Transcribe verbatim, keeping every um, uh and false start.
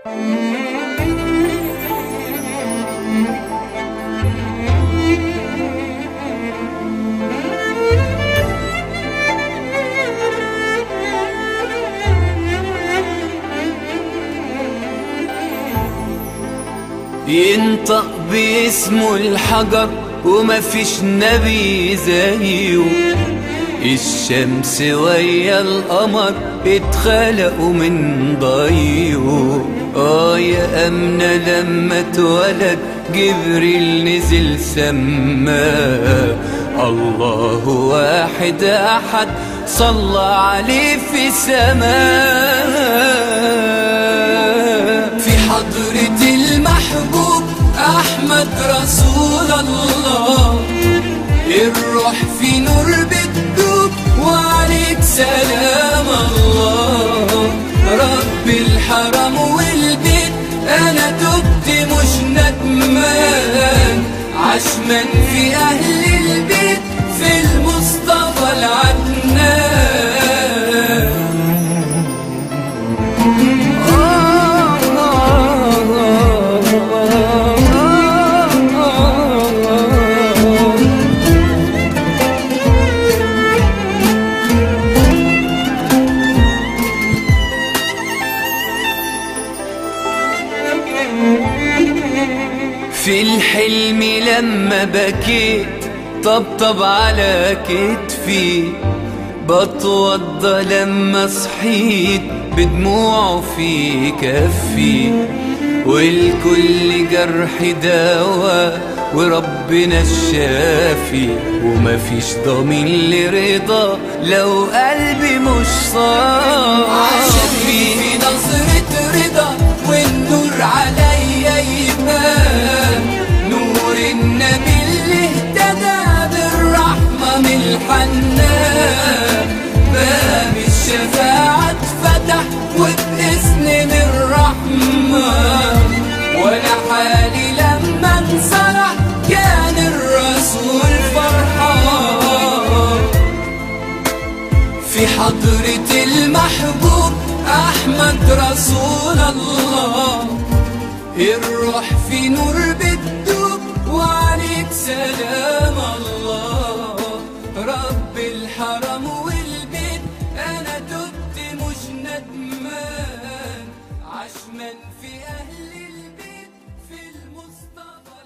ينطق باسمه الحجر ومفيش نبي زيه، الشمس ويا القمر اتخلقوا من ضيه. اه يا أمنة لما اتولد جبريل نزل سماه، الله واحد أحد صلى عليه في سماه. في حضرة المحبوب أحمد رسول الله، الروح في نور بتدوب وعليك سلام الله. رب الحرم والبيت أنا تبت مش ندمان، عشمان في أهل البيت في المصطفى العدنان. في الحلم لما بكيت طبطب على كتفي، بتوضى لما صحيت بدموعه في كفي. والكل جرح دوا وربنا الشافي، ومفيش ضمين لرضا لو قلبي مش صافي. عشان في نظرة رضا والنور عليا يبان، نور النبي اللي اهتدى بالرحمة من الحنان. باب الشفاعة اتفتح وبإذن من الرحمن، وانا حالي لما انصرح كان الرسول فرحان. في حضرة المحبوب أحمد رسول الله، الروح في نور بتدوب وعليك سلام الله. رب الحرم والبيت أنا تبت مش ندمان، عشمان في أهل البيت في المصطفى.